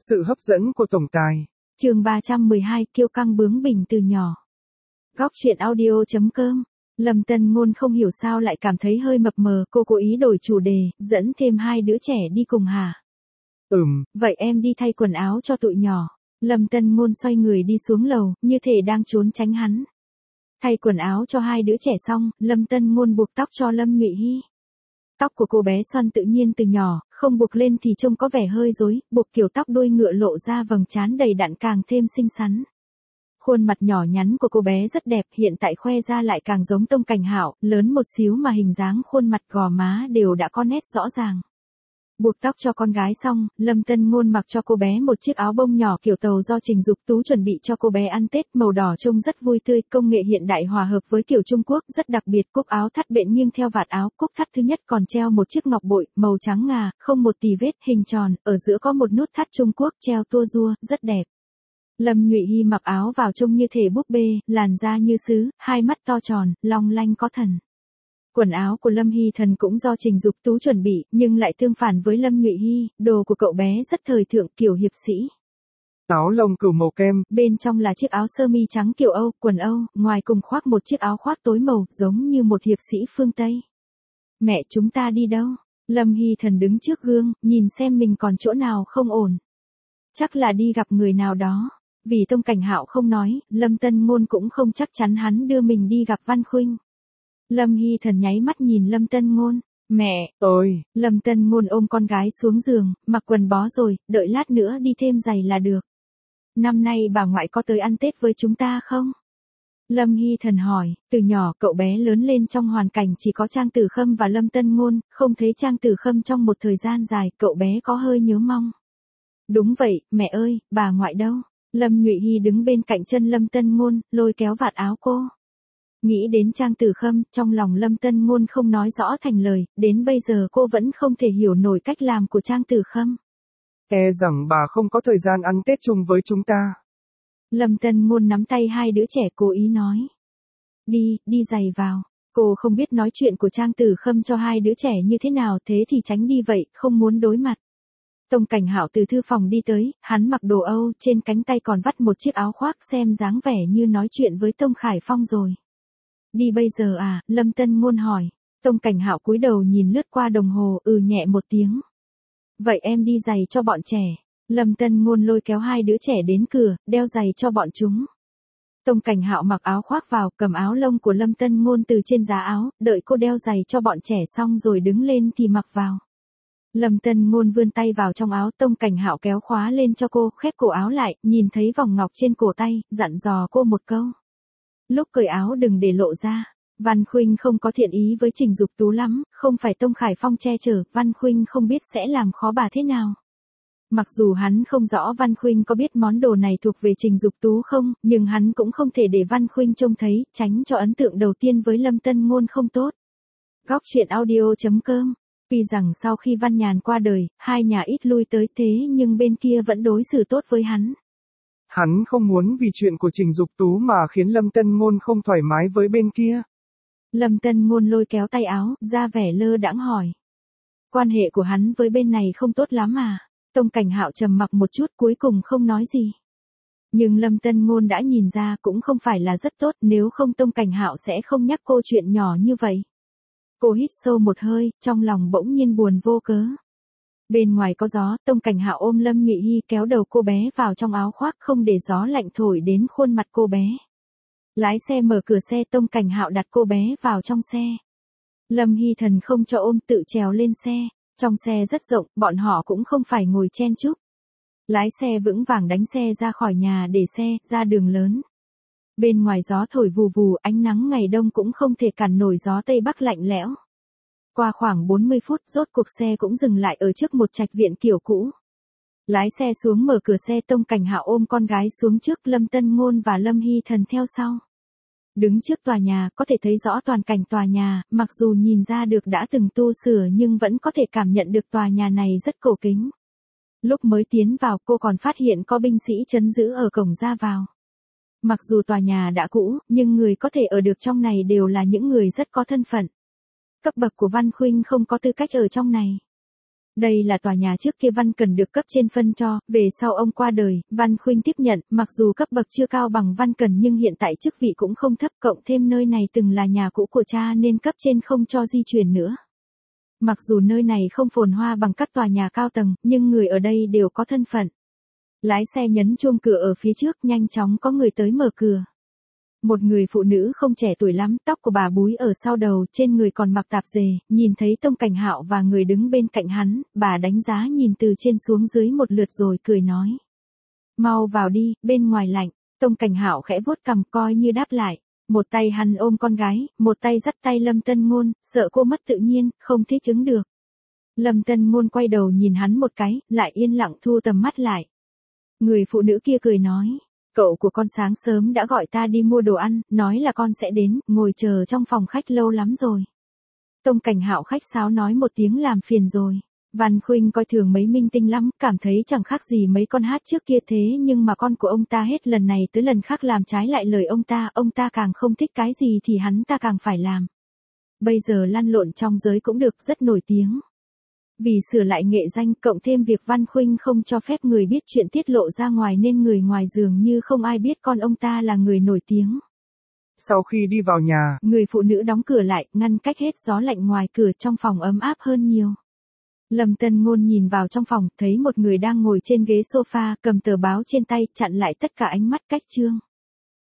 Sự hấp dẫn của tổng tài. Chương 312, kiêu căng bướng bỉnh từ nhỏ. Góc truyện audio.com. Lâm Tân Ngôn không hiểu sao lại cảm thấy hơi mập mờ, cô cố ý đổi chủ đề, dẫn thêm hai đứa trẻ đi cùng hả? Vậy em đi thay quần áo cho tụi nhỏ. Lâm Tân Ngôn xoay người đi xuống lầu, như thể đang trốn tránh hắn. Thay quần áo cho hai đứa trẻ xong, Lâm Tân Ngôn buộc tóc cho Lâm Nhụy Hy. Tóc của cô bé xoăn tự nhiên từ nhỏ, không buộc lên thì trông có vẻ hơi rối, buộc kiểu tóc đuôi ngựa lộ ra vầng trán đầy đặn càng thêm xinh xắn. Khuôn mặt nhỏ nhắn của cô bé rất đẹp, hiện tại khoe ra lại càng giống Tông Cảnh Hạo, lớn một xíu mà hình dáng khuôn mặt gò má đều đã có nét rõ ràng. Buộc tóc cho con gái xong, Lâm Tân Ngôn mặc cho cô bé một chiếc áo bông nhỏ kiểu tàu do Trình Dục Tú chuẩn bị cho cô bé ăn Tết, màu đỏ trông rất vui tươi, công nghệ hiện đại hòa hợp với kiểu Trung Quốc, rất đặc biệt. Cúc áo thắt bện nghiêng theo vạt áo, cúc thắt thứ nhất còn treo một chiếc ngọc bội, màu trắng ngà, không một tì vết, hình tròn, ở giữa có một nút thắt Trung Quốc treo tua rua, rất đẹp. Lâm Nhụy Hy mặc áo vào trông như thể búp bê, làn da như sứ, hai mắt to tròn, long lanh có thần. Quần áo của Lâm Hy Thần cũng do Trình Dục Tú chuẩn bị, nhưng lại tương phản với Lâm Nhụy Hy, đồ của cậu bé rất thời thượng kiểu hiệp sĩ. Áo lông cừu màu kem, bên trong là chiếc áo sơ mi trắng kiểu Âu, quần Âu, ngoài cùng khoác một chiếc áo khoác tối màu, giống như một hiệp sĩ phương Tây. Mẹ, chúng ta đi đâu? Lâm Hy Thần đứng trước gương, nhìn xem mình còn chỗ nào không ổn. Chắc là đi gặp người nào đó. Vì Tông Cảnh Hạo không nói, Lâm Tân Ngôn cũng không chắc chắn hắn đưa mình đi gặp Văn Khuynh. Lâm Hy Thần nháy mắt nhìn Lâm Tân Ngôn. Mẹ, Lâm Tân Ngôn ôm con gái xuống giường, mặc quần bó rồi, đợi lát nữa đi thêm giày là được. Năm nay bà ngoại có tới ăn Tết với chúng ta không? Lâm Hy Thần hỏi, từ nhỏ cậu bé lớn lên trong hoàn cảnh chỉ có Trang Tử Khâm và Lâm Tân Ngôn, không thấy Trang Tử Khâm trong một thời gian dài, cậu bé có hơi nhớ mong. Đúng vậy, mẹ ơi, bà ngoại đâu? Lâm Nhụy Hy đứng bên cạnh chân Lâm Tân Ngôn, lôi kéo vạt áo cô. Nghĩ đến Trang Tử Khâm, trong lòng Lâm Tân Ngôn không nói rõ thành lời, đến bây giờ cô vẫn không thể hiểu nổi cách làm của Trang Tử Khâm. E rằng bà không có thời gian ăn Tết chung với chúng ta. Lâm Tân Ngôn nắm tay hai đứa trẻ cố ý nói. Đi giày vào. Cô không biết nói chuyện của Trang Tử Khâm cho hai đứa trẻ như thế nào, thế thì tránh đi vậy, không muốn đối mặt. Tông Cảnh Hạo từ thư phòng đi tới, hắn mặc đồ Âu, trên cánh tay còn vắt một chiếc áo khoác, xem dáng vẻ như nói chuyện với Tông Khải Phong rồi. Đi bây giờ à? Lâm Tân Ngôn hỏi. Tông Cảnh Hạo cúi đầu nhìn lướt qua đồng hồ, nhẹ một tiếng. Vậy em đi giày cho bọn trẻ. Lâm Tân Ngôn lôi kéo hai đứa trẻ đến cửa, đeo giày cho bọn chúng. Tông Cảnh Hạo mặc áo khoác vào, cầm áo lông của Lâm Tân Ngôn từ trên giá áo, đợi cô đeo giày cho bọn trẻ xong rồi đứng lên thì mặc vào. Lâm Tân Ngôn vươn tay vào trong áo, Tông Cảnh Hạo kéo khóa lên cho cô, khép cổ áo lại, nhìn thấy vòng ngọc trên cổ tay, dặn dò cô một câu. Lúc cởi áo đừng để lộ ra. Văn Khuynh không có thiện ý với Trình Dục Tú lắm, không phải Tông Khải Phong che chở, Văn Khuynh không biết sẽ làm khó bà thế nào. Mặc dù hắn không rõ Văn Khuynh có biết món đồ này thuộc về Trình Dục Tú không, nhưng hắn cũng không thể để Văn Khuynh trông thấy, tránh cho ấn tượng đầu tiên với Lâm Tân Ngôn không tốt. Góc truyện audio.com. Tuy rằng sau khi Văn Nhàn qua đời, hai nhà ít lui tới thế nhưng bên kia vẫn đối xử tốt với hắn. Hắn không muốn vì chuyện của Trình Dục Tú mà khiến Lâm Tân Ngôn không thoải mái với bên kia. Lâm Tân Ngôn lôi kéo tay áo, ra vẻ lơ đãng hỏi. Quan hệ của hắn với bên này không tốt lắm à? Tông Cảnh Hạo trầm mặc một chút cuối cùng không nói gì. Nhưng Lâm Tân Ngôn đã nhìn ra cũng không phải là rất tốt, nếu không Tông Cảnh Hạo sẽ không nhắc cô chuyện nhỏ như vậy. Cô hít sâu một hơi, trong lòng bỗng nhiên buồn vô cớ. Bên ngoài có gió, Tông Cảnh Hạo ôm Lâm Nhụy Hy kéo đầu cô bé vào trong áo khoác không để gió lạnh thổi đến khuôn mặt cô bé. Lái xe mở cửa xe, Tông Cảnh Hạo đặt cô bé vào trong xe. Lâm Hy Thần không cho ôm, tự trèo lên xe. Trong xe rất rộng, bọn họ cũng không phải ngồi chen chúc. Lái xe vững vàng đánh xe ra khỏi nhà để xe, ra đường lớn. Bên ngoài gió thổi vù vù, ánh nắng ngày đông cũng không thể cản nổi gió Tây Bắc lạnh lẽo. Qua khoảng 40 phút, rốt cuộc xe cũng dừng lại ở trước một trạch viện kiểu cũ. Lái xe xuống mở cửa xe, Tông Cảnh Hạo ôm con gái xuống trước, Lâm Tân Ngôn và Lâm Hy Thần theo sau. Đứng trước tòa nhà, có thể thấy rõ toàn cảnh tòa nhà, mặc dù nhìn ra được đã từng tu sửa nhưng vẫn có thể cảm nhận được tòa nhà này rất cổ kính. Lúc mới tiến vào, cô còn phát hiện có binh sĩ trấn giữ ở cổng ra vào. Mặc dù tòa nhà đã cũ, nhưng người có thể ở được trong này đều là những người rất có thân phận. Cấp bậc của Văn Khuynh không có tư cách ở trong này. Đây là tòa nhà trước kia Văn Cần được cấp trên phân cho, về sau ông qua đời, Văn Khuynh tiếp nhận, mặc dù cấp bậc chưa cao bằng Văn Cần nhưng hiện tại chức vị cũng không thấp, cộng thêm nơi này từng là nhà cũ của cha nên cấp trên không cho di chuyển nữa. Mặc dù nơi này không phồn hoa bằng các tòa nhà cao tầng, nhưng người ở đây đều có thân phận. Lái xe nhấn chuông cửa ở phía trước, nhanh chóng có người tới mở cửa. Một người phụ nữ không trẻ tuổi lắm, tóc của bà búi ở sau đầu, trên người còn mặc tạp dề, nhìn thấy Tông Cảnh Hạo và người đứng bên cạnh hắn, bà đánh giá nhìn từ trên xuống dưới một lượt rồi cười nói. Mau vào đi, bên ngoài lạnh. Tông Cảnh Hạo khẽ vuốt cằm coi như đáp lại. Một tay hắn ôm con gái, một tay dắt tay Lâm Tân Ngôn, sợ cô mất tự nhiên, không thích ứng được. Lâm Tân Ngôn quay đầu nhìn hắn một cái, lại yên lặng thu tầm mắt lại. Người phụ nữ kia cười nói. Cậu của con sáng sớm đã gọi ta đi mua đồ ăn, nói là con sẽ đến, ngồi chờ trong phòng khách lâu lắm rồi. Tông Cảnh Hạo khách sáo nói một tiếng làm phiền rồi. Văn Khuynh coi thường mấy minh tinh lắm, cảm thấy chẳng khác gì mấy con hát trước kia thế nhưng mà con của ông ta hết lần này tới lần khác làm trái lại lời ông ta càng không thích cái gì thì hắn ta càng phải làm. Bây giờ lăn lộn trong giới cũng được, rất nổi tiếng. Vì sửa lại nghệ danh cộng thêm việc Văn Khuynh không cho phép người biết chuyện tiết lộ ra ngoài nên người ngoài dường như không ai biết con ông ta là người nổi tiếng. Sau khi đi vào nhà, người phụ nữ đóng cửa lại, ngăn cách hết gió lạnh ngoài cửa, trong phòng ấm áp hơn nhiều. Lâm Tân Ngôn nhìn vào trong phòng, thấy một người đang ngồi trên ghế sofa, cầm tờ báo trên tay, chặn lại tất cả ánh mắt Cách Trương.